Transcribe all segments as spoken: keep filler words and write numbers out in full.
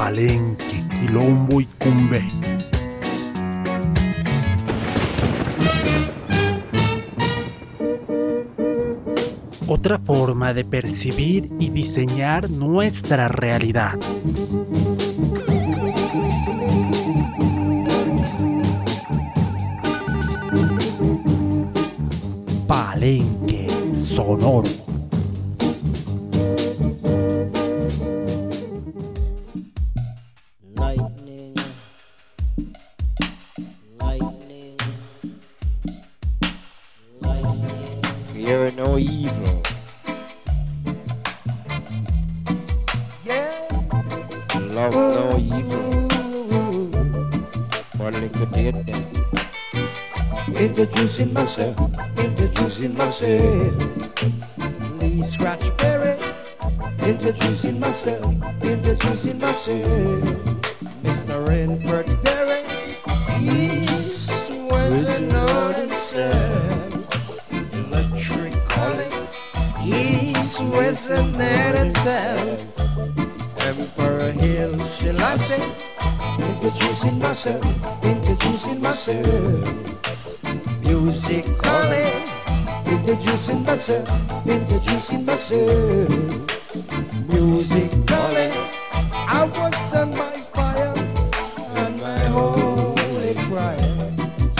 Palenque, Quilombo y Cumbé. Otra forma de percibir y diseñar nuestra realidad. Palenque sonoro. Lightning, lightning, lightning. Fear no evil. Yeah. Love no evil. For liquidate them. Introducing myself, introducing myself. Lee Scratch Perry. Introducing myself, introducing myself. Mister Renford Perry. East, west, and north and south. Electric calling. East, west, and north and south. Emperor Hill Selassie. Introducing myself, introducing myself. Music calling, introducing myself, introducing myself. Music calling, I was on my fire and my holy prayer.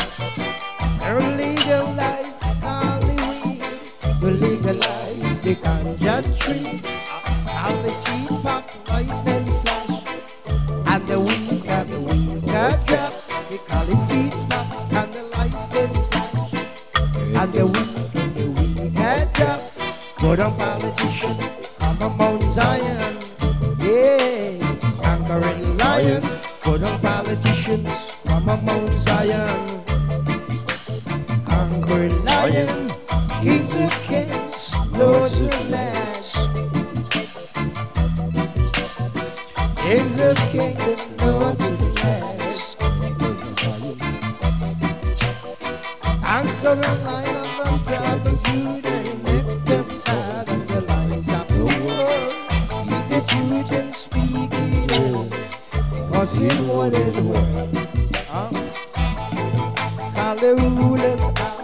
Legalize Cali weed, to legalize the ganja tree. Cali seed pop, lightning flash, and the weed and the weed got drop. The Cali seed pop and the lightning flash, and the weed and the weed got drop. Good on politician, I'm a Mount Zion, yeah, conquering lion. Good on politicians, I'm a Mount Zion, conquering lion. Kings of kings, lords of lords, kings of kings, lords of lords. Conquering lion on top of Judah, and lift them out of the light of the world. Speak the truth and speak it, cause he wanted the world. Huh? Call the rulers out.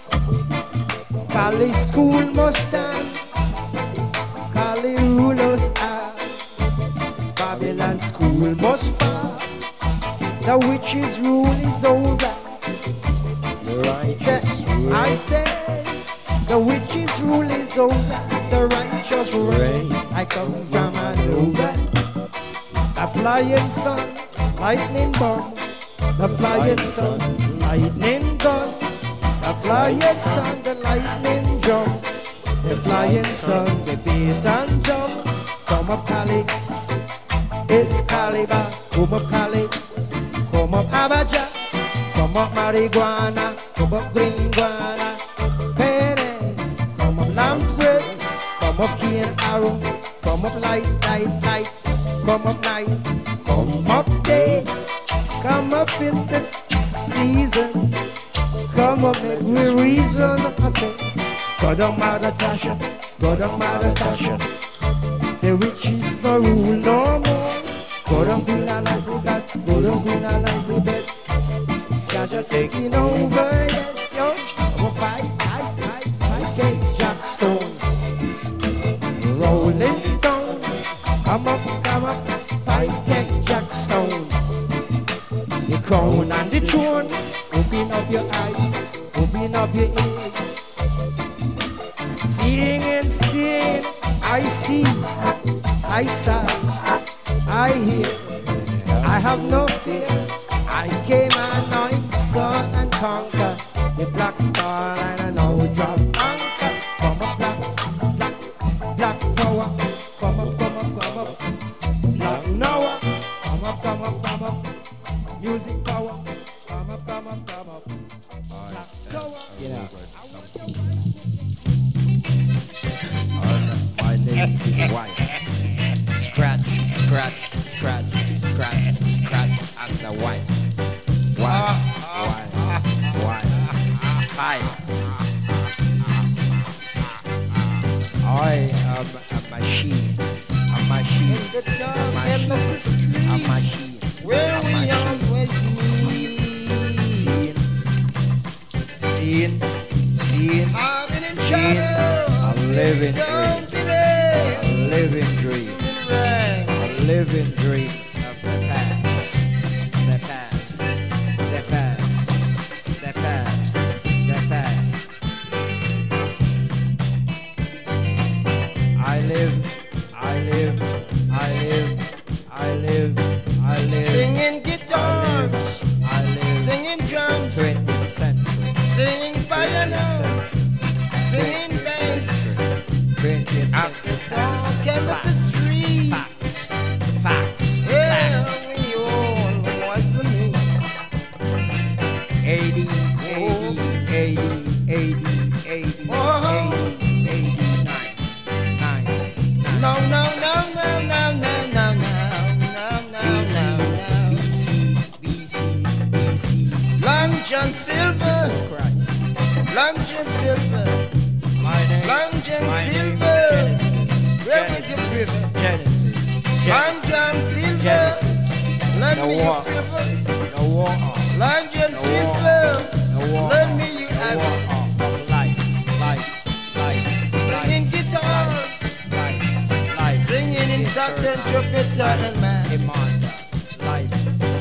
Cali school must stand. Cali rulers out. Babylon school must fall. The witch's rule is over. The righteous Say- I say the witch's rule is over. The righteous reign. I come from an over. The flying sun, lightning bomb. The flying sun, lightning gun. The flying sun, the lightning jump. The flying sun, the bass and jump. Come up Cali, Excalibur. Come up Cali, come up Abaja. Come up marijuana, come up green guana. Penny, come up lamb's bread. Come up key and arrow. Come up light, light, light. Come up night, come up day. Come up in this season. Come up, make me reason. I say, go down, Mother Tasha, go down, Mother Tasha. The witches no rule no more. Go down, Queen Elizabeth, go down, Queen Elizabeth. Tasha taking over, yes, yo. Come up, fight, fight, fight, fight, Kate Jackstone. Rolling Stone, come up, come up, fight, Kate Jackstone. The crown and the throne. Open up your eyes, open up your ears. Sing and sing, I see, I saw, I hear, I have no fear. I came anoint, son and conquer the black star line and now drop anchor. Come up, black, black, black power. Come up, come up, come up, black Noah. Come up, come up, come up, music power. Come up, come up, come up. Black Noah. Yeah. My name is White. Scratch, scratch, scratch, scratch, scratch, and the white. White, white, white. Hi. I am a machine. A machine. in the dark machine. end of the A street, machine. where A we machine. always meet. Seeing, seeing, seeing, Having in seeing shadow, a living don't dream, delay. a living dream, Right. a living dream of the past, the past, the past, the past, the past. I live, I live, I live, I live, I live, Singing guitars, I live. singing drums, twentieth century. singing piano, singing bass. twentieth At the century. dark end of the street, Facts. Facts. where Facts. we all was a meet. eighty, eighty, eighty, eighty, eighty, Oh. eighty, eighty-nine, nine, nine. No, no, no, no, no, no, no, no, no, no, B C, no, B no. C, B C, B C. Long John Silver, Christ. Long John Silver, My name. Long John my name Silver. is Genesis. Where is your river? Genesis. Long Genesis. John Silver, Genesis. lend No me your war. river. No war. Long John No Silver, No war. lend me your No river. war. Life. Life. Life. Singing guitar, Life. Life. singing in Saturn, trumpeter and man. Commander. Life.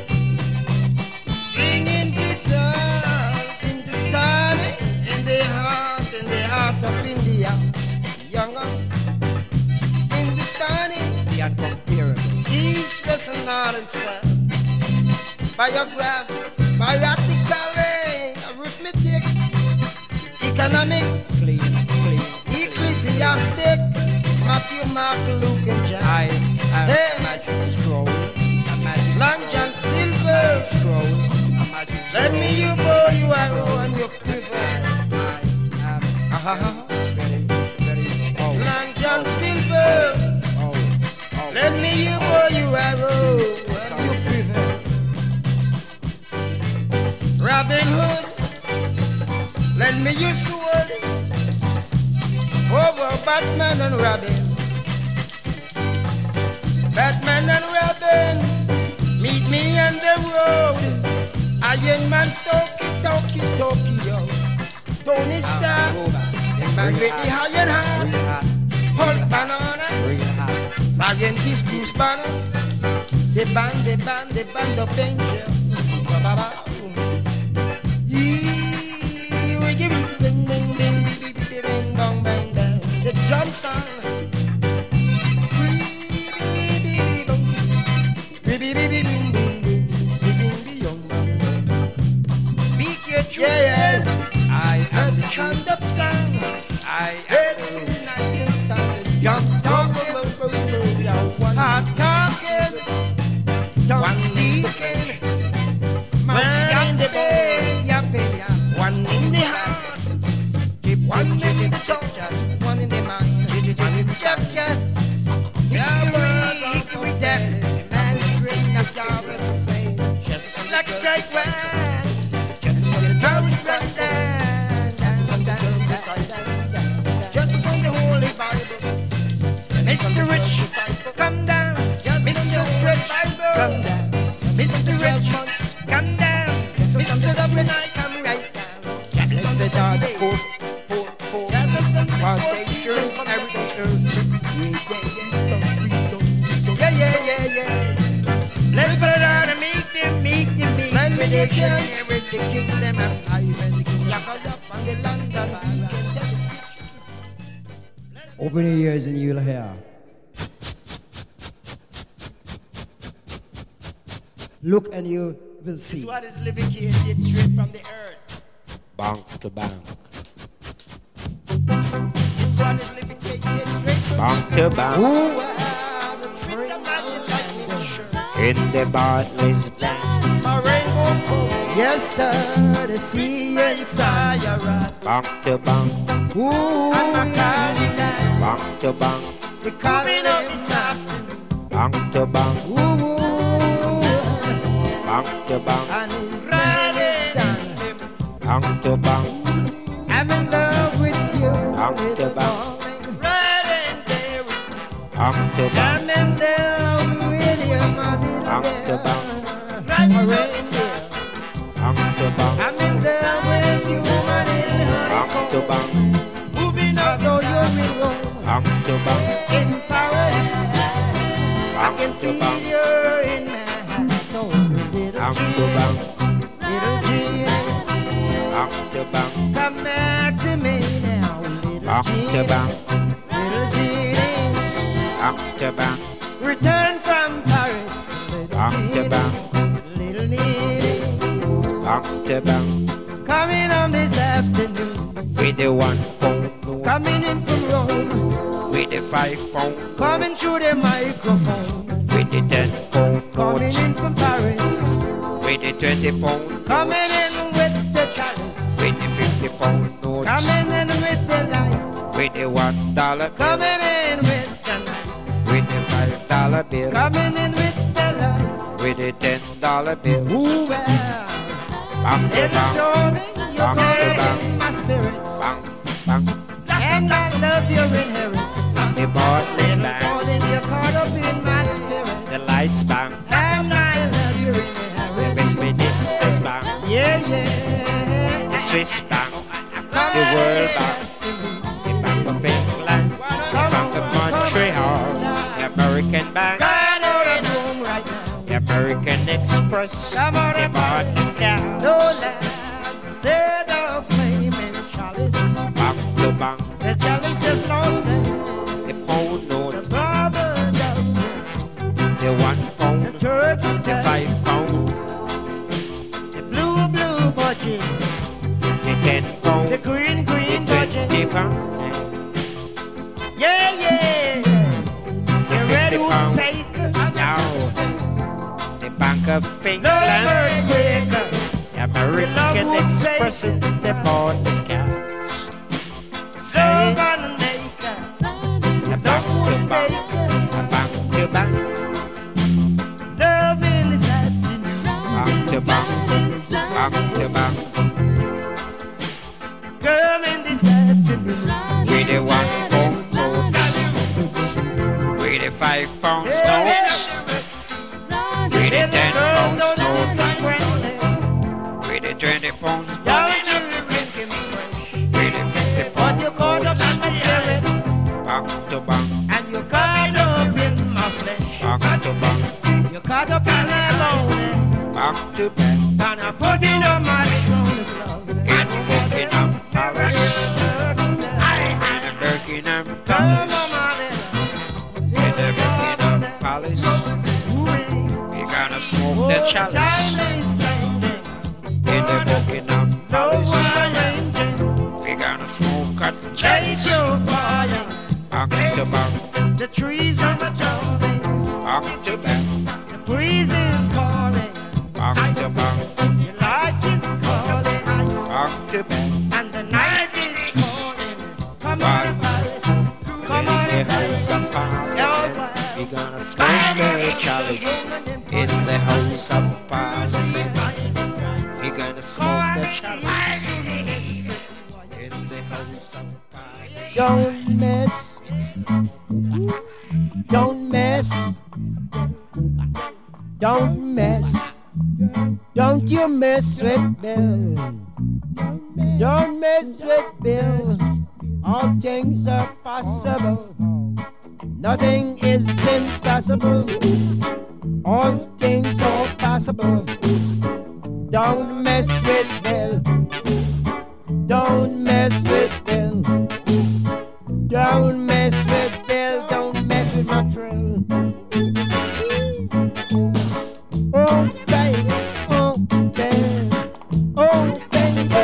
Singing guitars in the starting, in the heart, in the heart of India. Younger, in the starting, The uncomparable. east, west, and north and south. Biography, biotically, arithmetic, economic, Clean. Clean. ecclesiastic, Matthew, Mark, Luke, and John. I am Hey. a magic scroll. A magic Long scroll. John Silver, Scroll. A magic scroll. let me you bow you arrow and your quiver. I am Uh-huh. very, very old. Long John Silver, Oh, oh. let me you bow you arrow and your quiver. Robin Hood, let me you sword over Batman and Robin. Batman and Robin, meet me on the road. Iron Man, Stokey, Tokey, Tokyo. Tony Stark, the man with the iron Bring heart. it hot. Hulk Banana, Bring it hot. Scientist Bruce Banner. The band, the band, the band of angels. Ba-ba-ba. Yee, wiggy, bing, bing, bing, bing, bing, bing, bong, bang, bang. The drum sound. Speak your truth, yeah, I am and the stand up strong. I am It's night and stand. Jump talking, hard talking, one speaking, man in the bed, yapping, yap. One in the heart, keep one in the thought, one in the mind, one in the subject. Hickory, hickory, dead, man is written of Jarvis saying, just like straight one, just for the drum side down, down, down, beside down, just on the Holy Bible. Mister Rich, come down, Mister Rich, come down, Mister Rich, come down, Mister Double Night, come right down, just on the Sunday, just on the four seasons, yeah, yeah, yeah, yeah. Let's put it out and meet them, meet them, meet them. With the kings, with the kingdom of high, when the king of up on the London beacon. Open your ears and you'll hear. Look and you will This see. one is lubricated straight from the earth. Bank to bank. This one is lubricated straight from Bank to bank. Who are the the tree lightning, lightning shirt. In the Bartley's bank. My rainbow coat. Yes, sir, the sea and sun. Fire rat. Bank to bank. Ooh, And my yeah. cardigan. Bank to bank. The color Coming up this afternoon. Bank to bank. Ooh, Bank to bank. and his man Riding is done. him. Bank to bank. I'm in love with you, Out the little back. darling. Riding there with Bank October, Down in there with your money. October, October. October, I'm in there with you, woman, in October, moving up the you October, in Paris. I can feel October, you in my oh, little October, Jean, little Jean. October, Come back to me now, little October, Jean, little Jean. October, Return from Paris, little October, Jean, little Jean. October, Coming on this afternoon, with the one pound note, coming in from Rome, with the five pound coming through the microphone, with the ten pound coming note, in from Paris, with the twenty pound coming notes, in with the chalice, with the fifty pound notes, coming in with the light, with the one dollar bill, coming in with the night, with the five dollar bill, coming in with the light. with the ten dollar bill. Ooh, well, Bang to it's bang, only your bang to in bang, my spirit, bang, bang. and I love your inherit. The bottle is And bang, falling, you're caught up in my spirit, the lights bang, and I love your the inherit. ministers bang, Yeah, yeah. the Swiss bang, the world bang, the Bank of England, the Bank of Montreal, the American banks, God, out of home right now. the American Express, Come on, the bottle down, no lad, said the flaming chalice. bang to bang, The chalice of London, the pound the note, bubble dove, the one the pound, turkey the dove, five pound, the blue, blue budget, the ten pound, the green, the green twenty budget. pound, Yeah, yeah. The red fifty wood pound. faker, now the Bank of no England, earthquaker. the American would Express, say- the borders cats. No Say man maker, a no bank to wood bank, faker. a bank to bank, Love in this afternoon. bank to bank, bank to bank, Girl in this afternoon. with the one pound notes, with the five pound notes, with the ten pound notes, with the twenty pound notes, with the fifty What pound you call up in my spirit, bank to bank, and you caught up in my flesh. bank to bank, You caught up in my bone, bank to bank. and I put it on my throne. It's Buckingham Palace, in Buckingham Come Palace, on, my little. in the Buckingham Palace. We gonna smoke the chalice in the Buckingham Palace. We gonna smoke a chalice. Back to back, The trees are strolling, back to back, the breeze is calling, back to back, the light is calling, back to back. and the night is calling. Come Back. on, Paris, come In the on, house of Paris. Parliament, we gonna smoke the chalice. In the house of Parliament, we gonna smoke the chalice. In the house of Parliament. Don't mess, don't mess, don't mess, don't you mess with Bill. Don't mess with Bill. All things are possible. Nothing is impossible. All things are possible. Don't mess with Bill. Don't mess with Bill. Don't mess with Bill. Don't mess with my trill. Oh baby, oh baby, oh baby.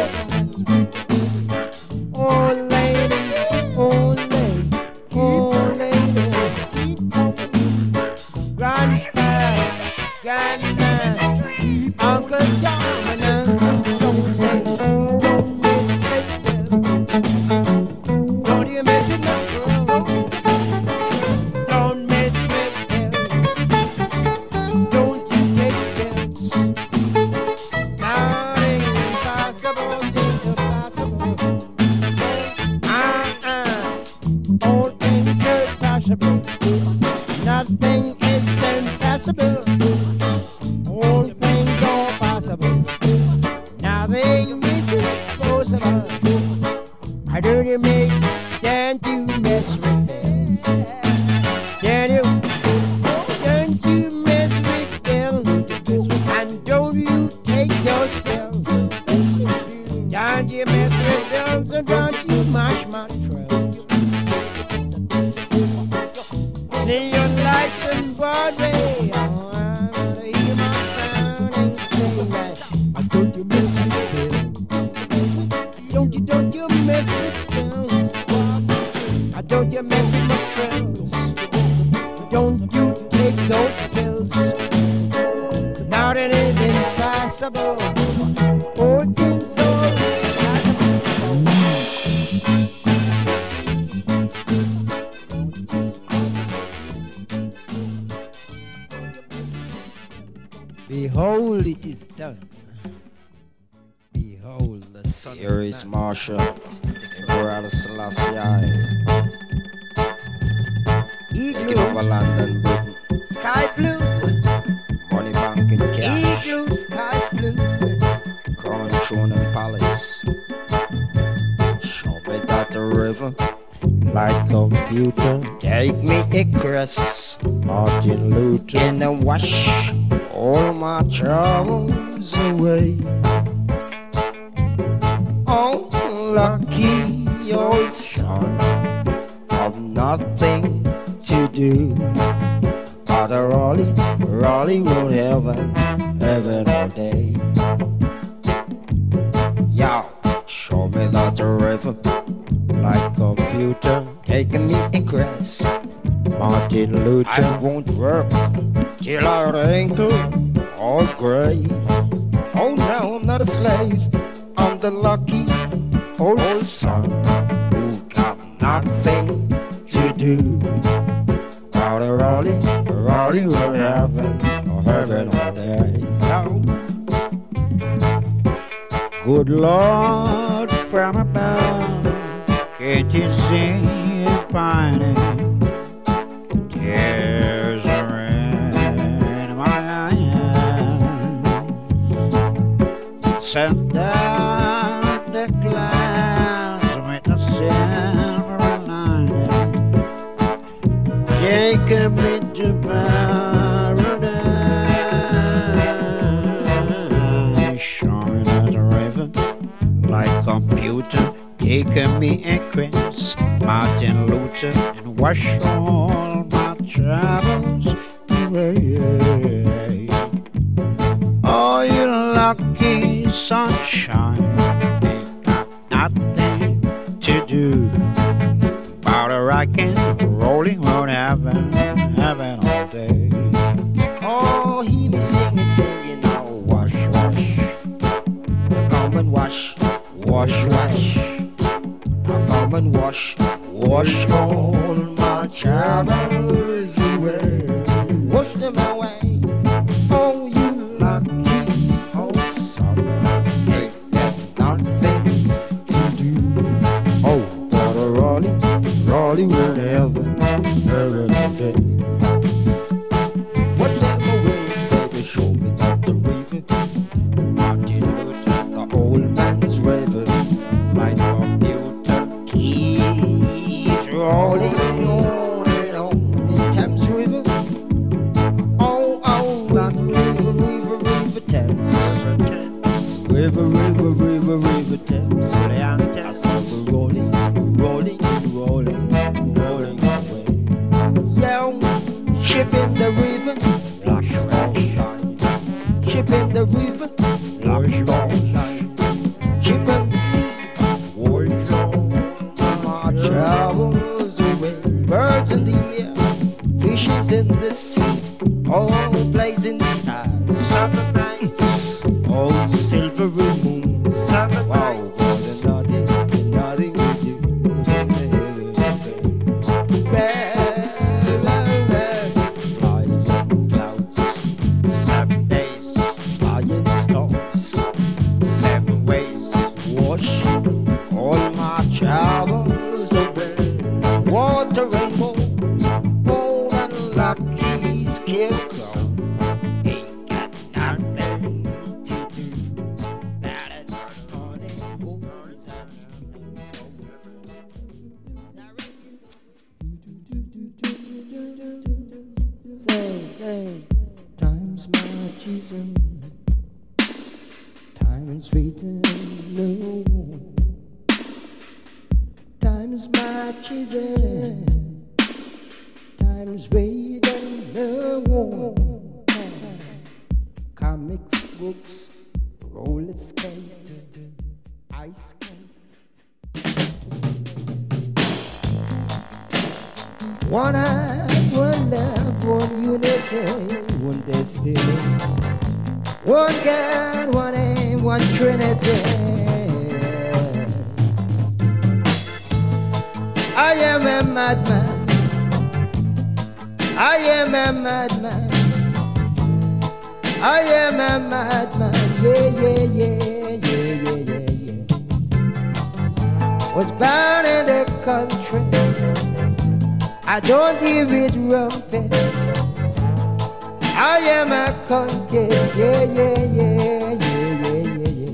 Oh lady, oh lady, oh lady. Grandpa, grandma, Uncle Tom and Uncle Joe say, don't mess with Bill. your mates, don't you mess with them. Don't you, don't you mess with them. And don't you take your spells. Don't you mess with them, so don't you mash my trails. Neon lights and Broadway, oh, I wanna hear my sound and say that. I don't you mess with them. Don't you, don't you mess with them. I don't you mess with my trails. Don't you take those pills. Now that is impossible. All things are impossible. Behold, it is done. Behold, the sun. Here is Marshall, Emperor Selassie, taking Igloo, over London, Britain, sky blue. money bank and cash, Igloo, sky blue. crown, throne and palace. Show me that river, Like computer, take me across Martin Luther. in the wash, all my troubles away. Oh, lucky old son of nothing to do but a rolling, rolling road heaven, heaven all day. Yo, show me that river, Like computer, taking me across. Martin I Luther. won't work till our ankle all gray. Oh no, I'm not a slave. I'm the lucky old son who got nothing to do. Out of rolling, rolling, we're heaven, or heaven all day. Good Lord from above, can't you see it pining? Tears are in my eyes. Send down the clouds with a silver lining. Jacob into paradise. Showing as a river, like computer, taking me across Martin Luther and wash all my troubles away. Oh, you lucky sunshine, ain't got nothing to do about a rockin', rolling road heaven, heaven all day. Oh, he be singing, singing, oh, wash, wash. Come and wash, wash, wash. Come and wash, wash all my troubles away. Wash them away. Oh, you lucky old son. Ain't got nothing to do. Oh, what a rolling, rolling with heaven, heaven all day. Whatever way you say to show me that the river, Martin Luther, the old man's river, Like computer, keeps rolling on and on in Thames River. Oh, oh, that river, river, river Thames. River, river, river, river Thames. I saw the rolling, rolling, rolling, rolling away. Yeah, ship in the river, black stone, ship in the river, black stone, ship in the sea. My travels away, birds in the air, fishes in the sea, all blazing stars, summer nights, all silvery moons, summer wow, nights, nothing, nothing to do. Flying clouds, seven days, flying stars, seven ways, wash all my troubles away. Water rainbow, oh, and lucky scarecrow. Ain't Times marches in, times wait and the war. Comics, books, roller skate, ice skate. One heart, one love, one unity, one destiny. One God, one aim, one Trinity. I am a madman. I am a madman. I am a madman. Yeah, yeah, yeah, yeah, yeah, yeah, yeah. Was born in the country. I don't deal with rumpets. I am a countess. Yeah, yeah, yeah, yeah, yeah, yeah,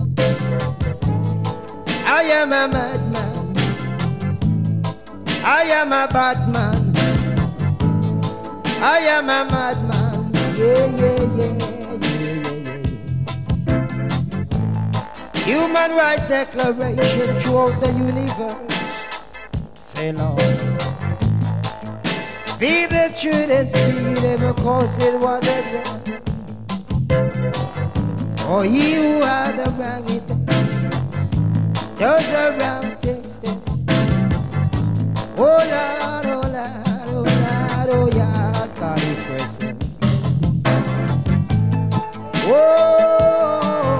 yeah. I am a madman. I am a bad man. I am a madman. Yeah, yeah, yeah, yeah, yeah, yeah. Human Rights Declaration throughout the universe. Say Lord. Speak the truth and speak it because it was a wrong. Oh, he who had the wrong it does. Does a wrong things then. Oh Lord, oh Lord, oh Lord, oh yeah, God is present. Whoa,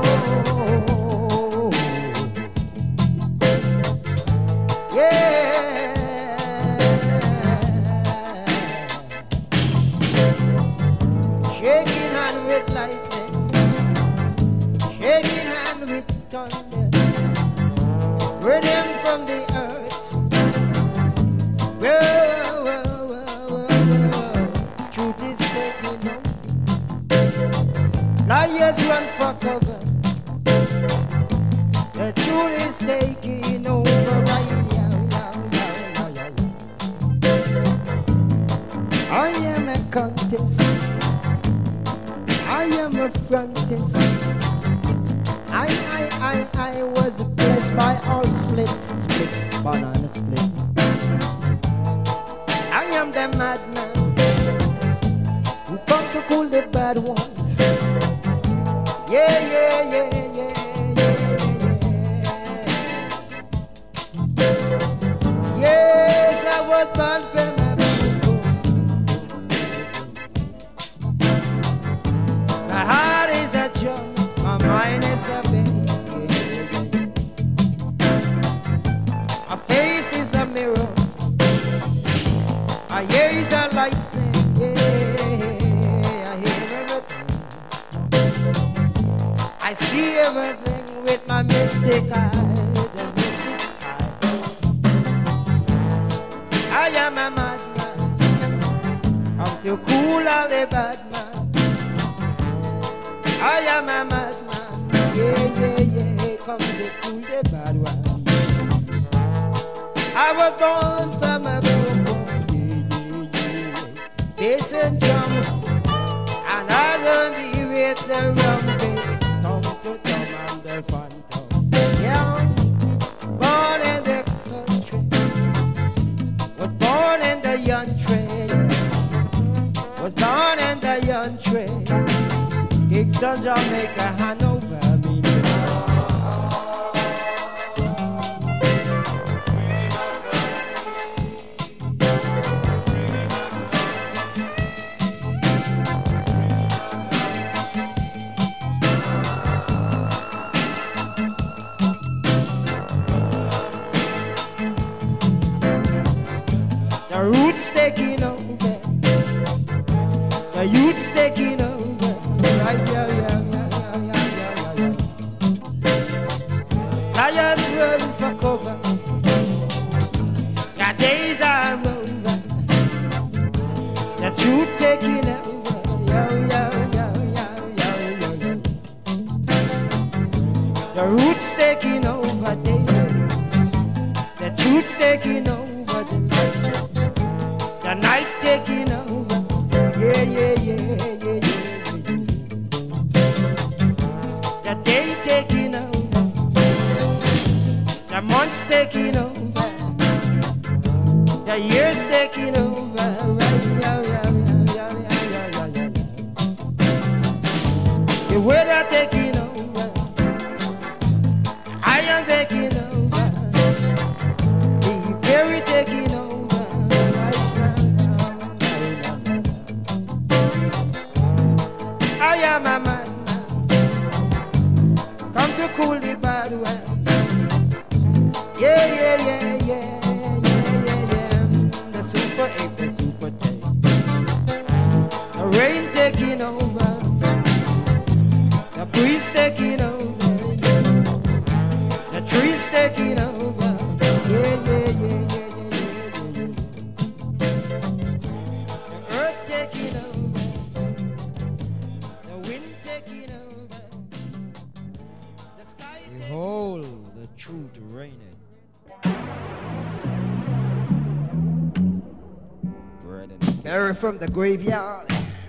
yeah. Shaking hand with lightning, shaking hand with thunder, rhythm from the earth. Whoa, whoa, whoa, whoa, whoa. Truth is taking over. Liars run for cover. The truth is taking over. Right, yeah, yeah, yeah, yeah, yeah. I am a contest. I am a frontist. I, I, I, I was blessed by all split, split, banana split. I am the madman who come to cool the bad ones. Yeah, yeah, yeah, yeah, yeah, yeah. Yes, I was born for my people. My heart is a drum, my mind is a bass. Yeah. My face is a mirror. My ears are lightning, yeah, I hear everything. I see everything with my mystic eye, the mystic sky. I am a madman, come to cool all the bad man. I am a madman, yeah, yeah, yeah, come to cool the bad one. I was born from a broken bass and drum, and I learned to with the rum bass, tom to tom and the phantom. Yeah, born in the country, was born in the young trade, was born in the young trade. Kingston, Jamaica, Hanover, me. The roots taking over, the youth's taking over. Right, yeah, yeah, yeah, yeah, yeah, yeah, yeah. Lions run for cover. Your days are over. The truth taking over. Yeah, yeah, yeah, yeah, yeah, yeah, yeah. The roots taking over, David. The truth's taking over the night. The night taking over. Yeah, yeah, yeah, yeah, yeah. The day taking over, the months taking over, The years taking over. The weather taking over. I am taking over. The Perry taking over. I am a man. Come to cool the bad weather. Yeah, yeah, yeah, yeah, yeah, yeah, yeah. The super eight, the super ten. The rain taking over. The breeze taking over. The trees taking over. Yeah, yeah, yeah, yeah, yeah, yeah, yeah. The earth taking over. The wind taking over. The sky taking over. Behold, the truth reigneth. Mary from the graveyard.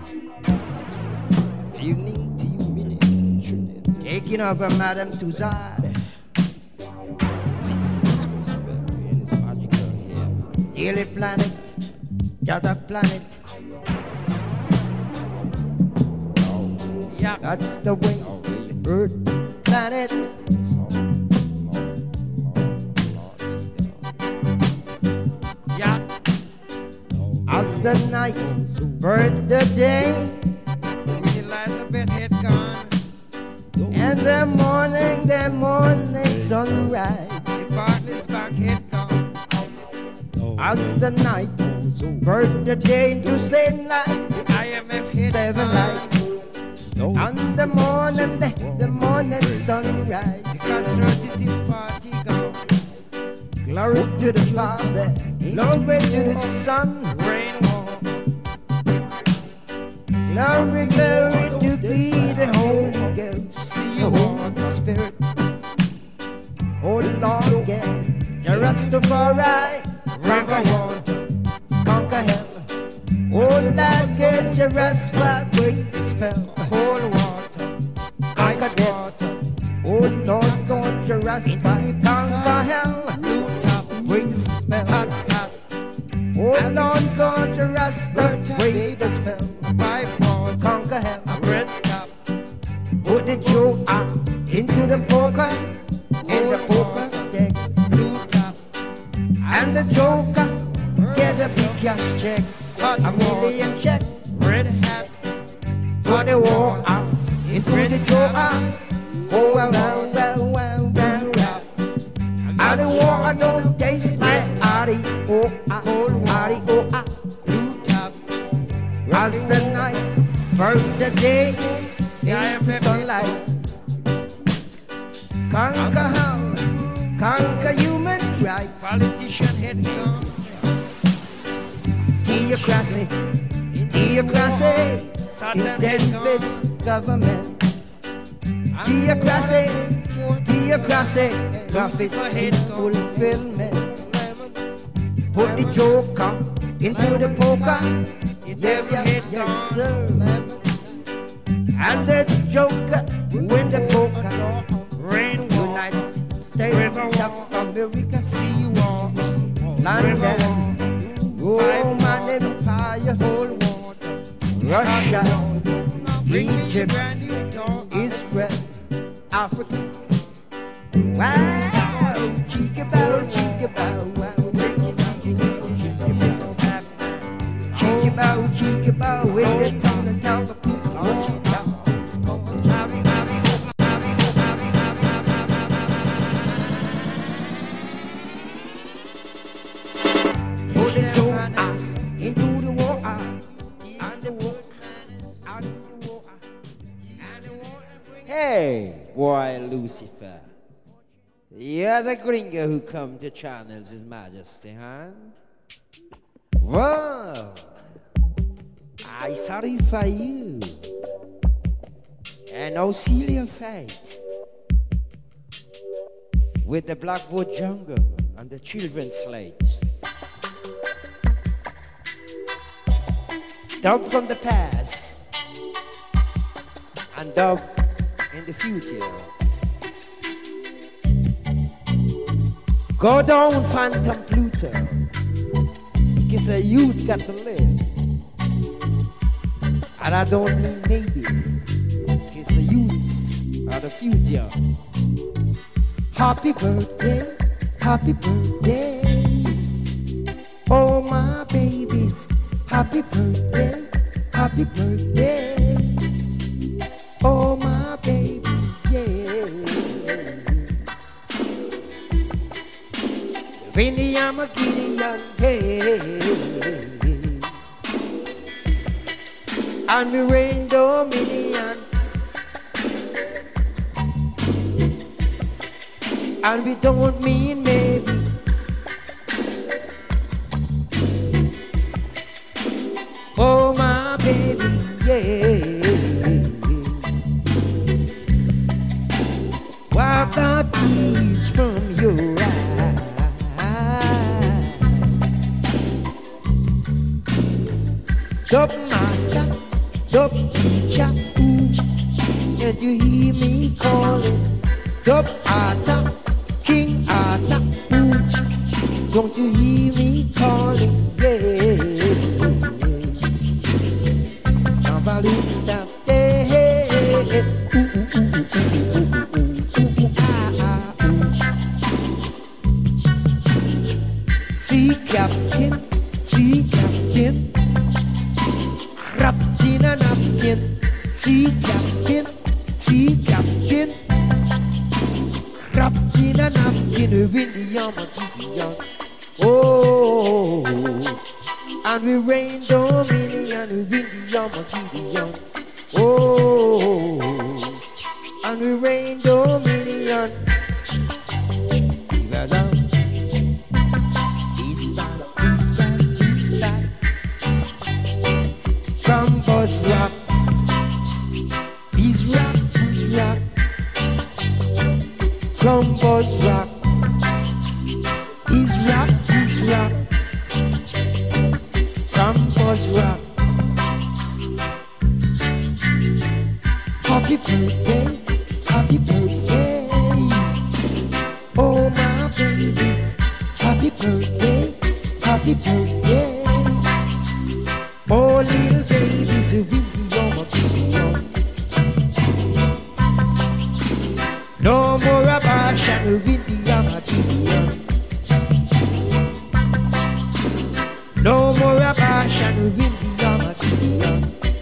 Evening to you, minute. Taking over Madame Tussauds. Daily planet, other planet. Yeah, that's the way. Earth planet. Yeah. As the night burned the day, Queen Elizabeth had gone. and the morning, the morning sunrise. The Bartley's bank had gone. As the night burned the day into same light, I M F had seven gone. light. And the morning, the, the morning sunrise. The conservative party gone. Glory to the Father, glory to the Son, Rain war. glory, glory to be the Holy Ghost, See the you Holy Spirit. Oh Lord, yeah, the Rastafari, River water. conquer hell. Oh Lord, get the Rastafari, break the spell. Cold water. Conquer Ice death. water. Oh Lord, God, the Rastafari, conquer hell. Blue top. Break the spell. Hot, hot. Oh Lord, God, the Rastafari, break the spell. Five water. Conquer hell. Red top. Put the joker into the poker, in the poker deck. Blue top. And the joker get a big cash check, Hot a million check. Red hat. Put the war out into the joker. Oh, well, well, well, well, well, well. And the water don't taste like Adi, oh, ah, Adi, oh, ah. Blue top. As the night burns the day Yeah, into I'm sunlight. Conquer how, conquer human rights. Politician had gone. Theocracy, theocracy, Satan it had gone. dead government. Theocracy, theocracy, prophecy fulfillment. Put the joker into the poker. Yes, yes, yes, sir. And the joker win the poker. Rain war. United States of America, Sea war. London, Roman Empire, Cold water. Russia, Bring me your Egypt, brand new dog. Israel, Africa. Wow, cheeky bow, cheeky bow, wow. Cheeky bow, cheeky bow, with the tongue and talk of peace. Put the joker into the water, and the water, out of the water, and the water. Hey, boy Lucifer. You're the gringo who come to channels His Majesty, huh? Whoa! I sorry for you. And now seal your fate with the Blackwood Jungle and the children's slates. Dub from the past and dub in the future. Go down, Phantom Pluto. Cause a youth got to live. And I don't mean maybe. Cause the youths are the future. Happy birthday, happy birthday. Oh my babies, happy birthday, happy birthday. Oh my babies, yeah. Winnie, I'm a Gideon, hey. And we reign dominion. And we don't mean maybe. Oh my baby, yeah. Wipe the tears from your eyes. Dub master, dub teacher, ooh. Can't you hear me calling? Dub Arthur, King Arthur, ooh. Don't you hear me calling? Yeah. Balloon stop, hey, hey, hey. Ooh, ooh, ooh, ooh, ooh, ooh, ooh, ooh, ah, ah, ooh. Sea captain, sea captain, wrapped in a napkin. Sea captain, sea captain, wrapped in a napkin. With the armor to the young. Oh. And we reign dominion, we win the armor to the young. Oh, and we reign dominion. He's back, he's back, he's back. From Buzz Rock, he's rock, he's rock. From Buzz Rock, he's rock, he's rock. From Buzz Rock. Happy birthday, happy birthday. Oh my babies, happy birthday, happy birthday. Oh little babies, who will be your children. No more abortion, who will be your children. No more abortion, we will be your material.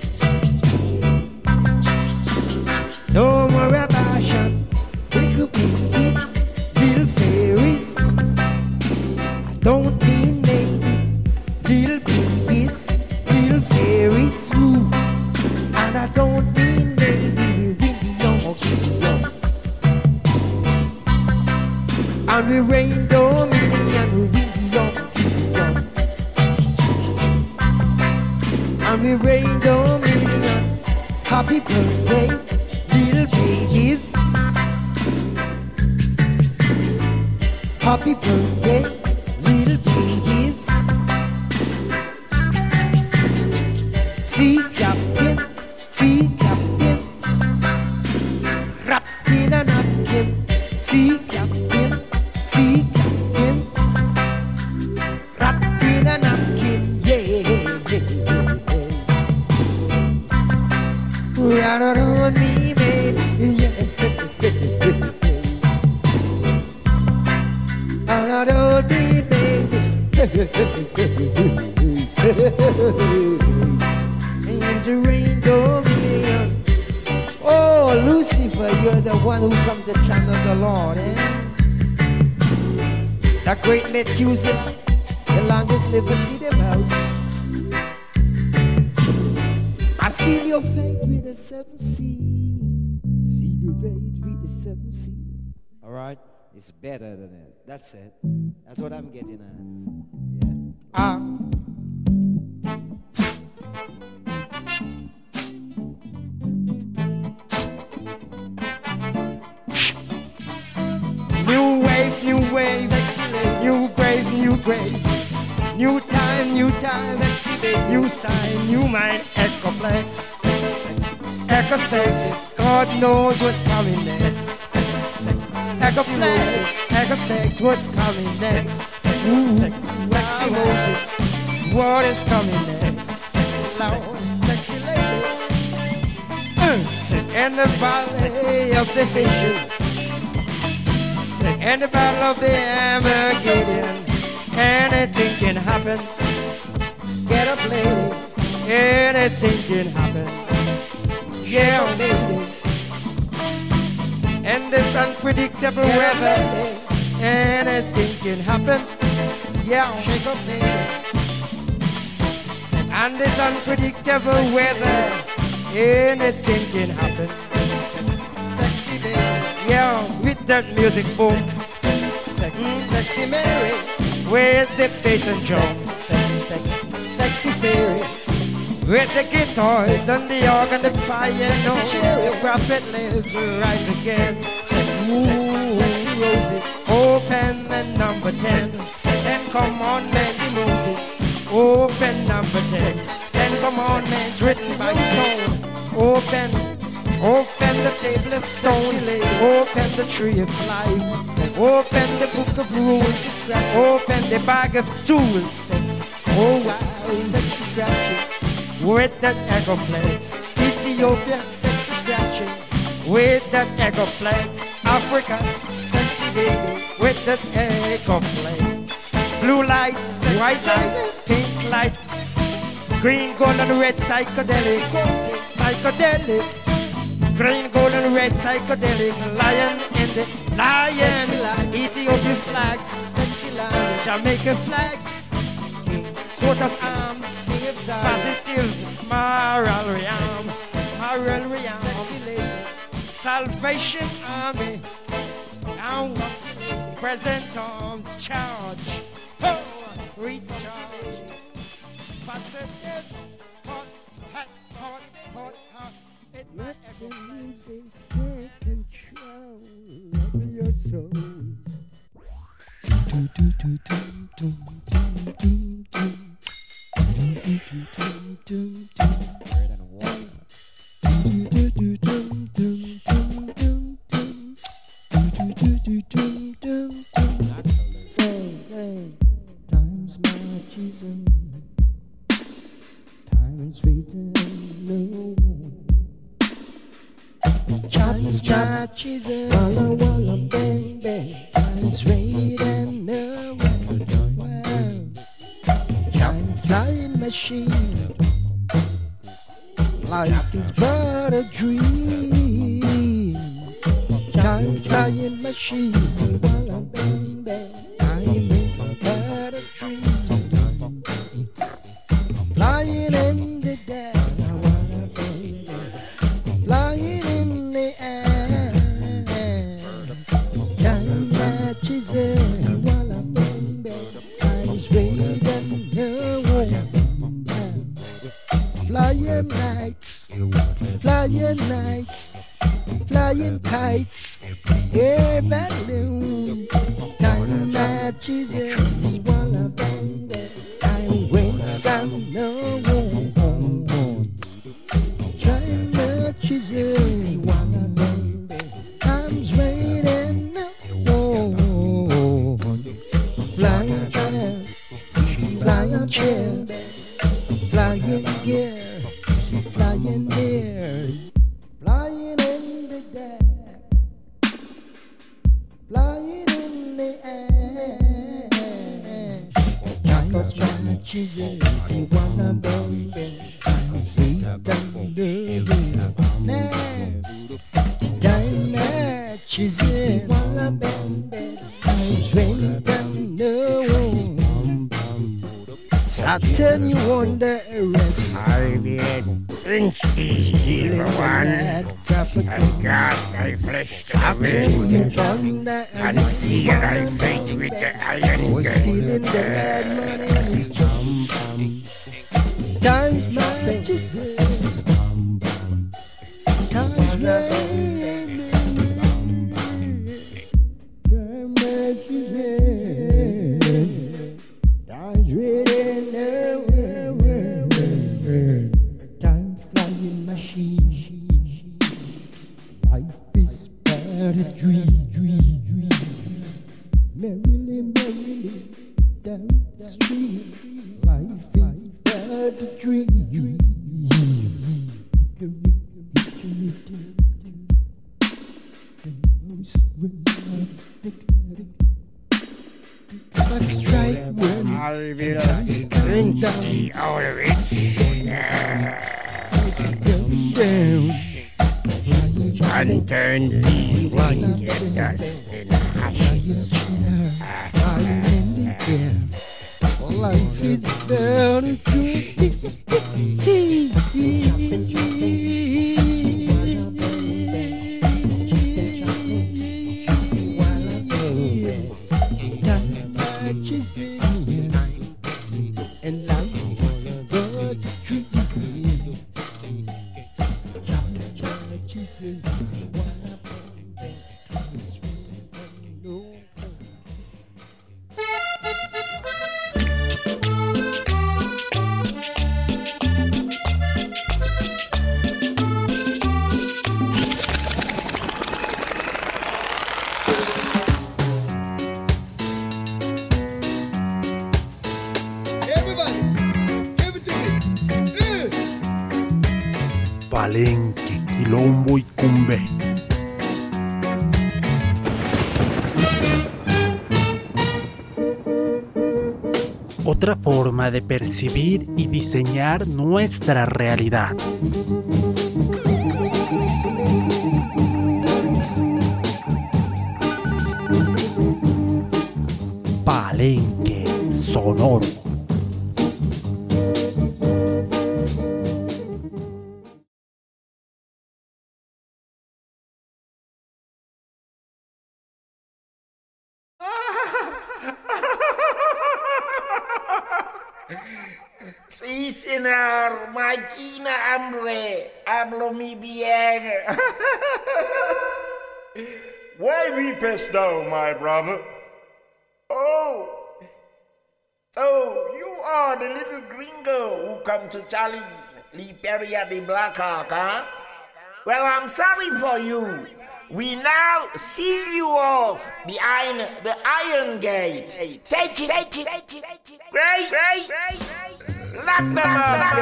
No more abortion, little babies, little fairies. I don't mean maybe, little babies, little fairies, ooh. And I don't mean maybe, we will be your material. And we reign dominion, we will be your material. And we reign dominion. Happy birthday, little babies. Happy birthday, little babies. Sea captain, sea captain, wrapped in a napkin. Sea captain, sea captain, wrapped in a napkin. Yeah, yeah. Run on me, baby, yeah. Run on me, baby. It's the rain dominion. Oh, Lucifer, you're the one who come to channel the Lord, eh? The great Methuselah, the longest liver see the mouse. I seal your fate with the seven seas. Seal your fate with the seven seas. All right, it's better than that. That's it. That's what I'm getting at. Yeah. Ah. New wave, new wave, new grave, new grave. New time, new time, sexy baby. New sign, new mind, Echoplex. Echo sex, God knows what's coming next. Echoplex, Echo sex, what's coming next? Ooh, sexy Moses, what is coming next. Lord, sexy lady. In the valley of decision, in the battle of the Armageddon, anything can happen. Get up, lady. Anything can happen. Yeah, lady. In this unpredictable weather, anything can happen. Yeah, shake up, lady. And this unpredictable weather, anything can happen. Sexy baby. Yeah, with that music boom. Sexy, sexy Mary. With the bass and drum. Sexy, sexy, sexy fairy. With the guitars and the organ, the piano. The prophet lives to rise again. Sexy, sexy roses. Open the number ten. Then come on, sexy roses. Open number ten. Then come on, man, it's written by stone. Open, open the table of stone. Open the tree of life. Open the book of rules. Open the bag of tools. Oh wow, sexy scratching with that echo plate. Ethiopia, sexy scratching with that echo plate. Africa, sexy baby with that echo plate. Blue light, white light, pink light, green, gold, and red psychedelic, psychedelic, green, gold, and red psychedelic, lion in the lion, Ethiopian flags, sexy lion, Jamaican flags, coat of arms, positive moral realm, moral realm, sexy lady, Salvation Army, and present arms charge. Oh, recharge. Positive, hot, hot, hot, hot, hot. It might echo take control of your soul. Time's marches in, time's waiting, no. Time's marches in, walla walla bang bang. Time's waiting, no. Time flying machine, life is but a dream. Time flying machine, walla bang bang. Time is but a dream. Flying in the day, flying in the air. Time matches in, walla bang bang. Time's waiting, no. Flying nights, flying nights, flying kites, yeah, balloon. Time matches is walla bang bang. Time waits and no one. Time matches is walla bang bang. Time's waiting no one. Flying chair, flying chair, flying gear, flying near, flying in the dark, flying in the air. Time's matches is walla bang bang. Time's waiting no one. Time matches is walla bang bang. Time's waiting no one. Saturn, you wonder rest. I did Stealing the night traffic. I cast my flesh to the Saturn, you wind, wonder and see that I fight with the iron was stealing the gun. night money is times matches. Times matches. Time matches. Times reading. Time flying machine. Life is but a dream, dream, dream. Merrily, merrily, down the street. Life is but a dream. But strike when I will I stand down, see out of it. I stand down. And turn the one to dust and ashes. Flying in the air. Life is but a and life but a dream. Palenque, Quilombo y Cumbe. Otra forma de percibir y diseñar nuestra realidad. Palenque Sonoro. Sí, señor, máquina hambre, hablo mi bien. Why weepest thou, my brother? Oh, so you are the little gringo who come to challenge Liberia the Black Hawk, huh? Well, I'm sorry for you. We now seal you off behind the Iron Gate. Take it, take it, take it. Great, great, great. Lock them up.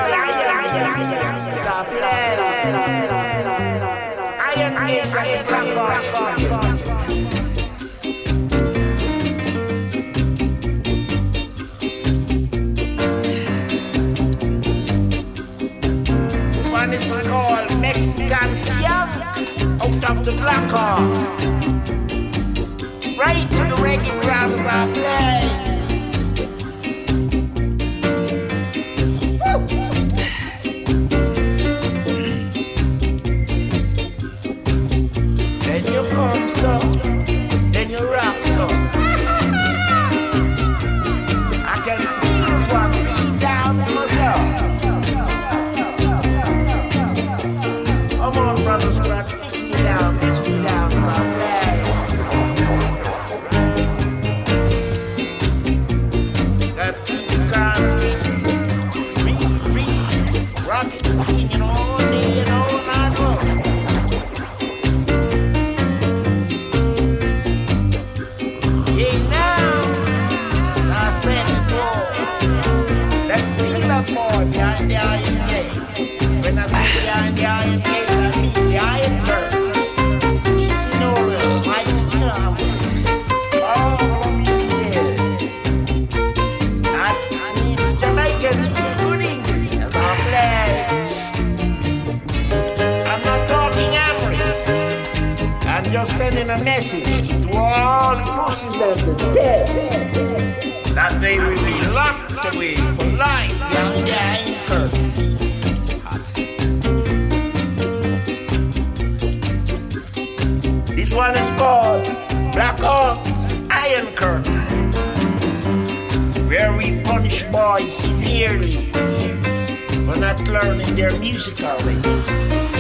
Iron Gate, Iron Gate. This one is called Mexican Skunk out of the Black Hawk. Right to the reggae crowd of our play. Then you come so, then you rock so. I can feel this one beating down in myself. Come on, brothers, brothers, mix me down, mix me down, my flag. That people can't read, read, rock it, singing all day and all night long. Yeah, now, I said before, let's see that boy behind the iron gate. When I see behind the iron gate, I mean the iron curtain. See, see, no, my kingdom. Oh, me, yeah. I, I need the Jamaicans to be good English as I play. I'm not talking Amrit. I'm just sending a message to all the pussies that are dead. That they will be locked away for life behind the iron curtain. This one is called Black Hawk's Iron Curtain, where we punish boys severely for not learning their musical lesson.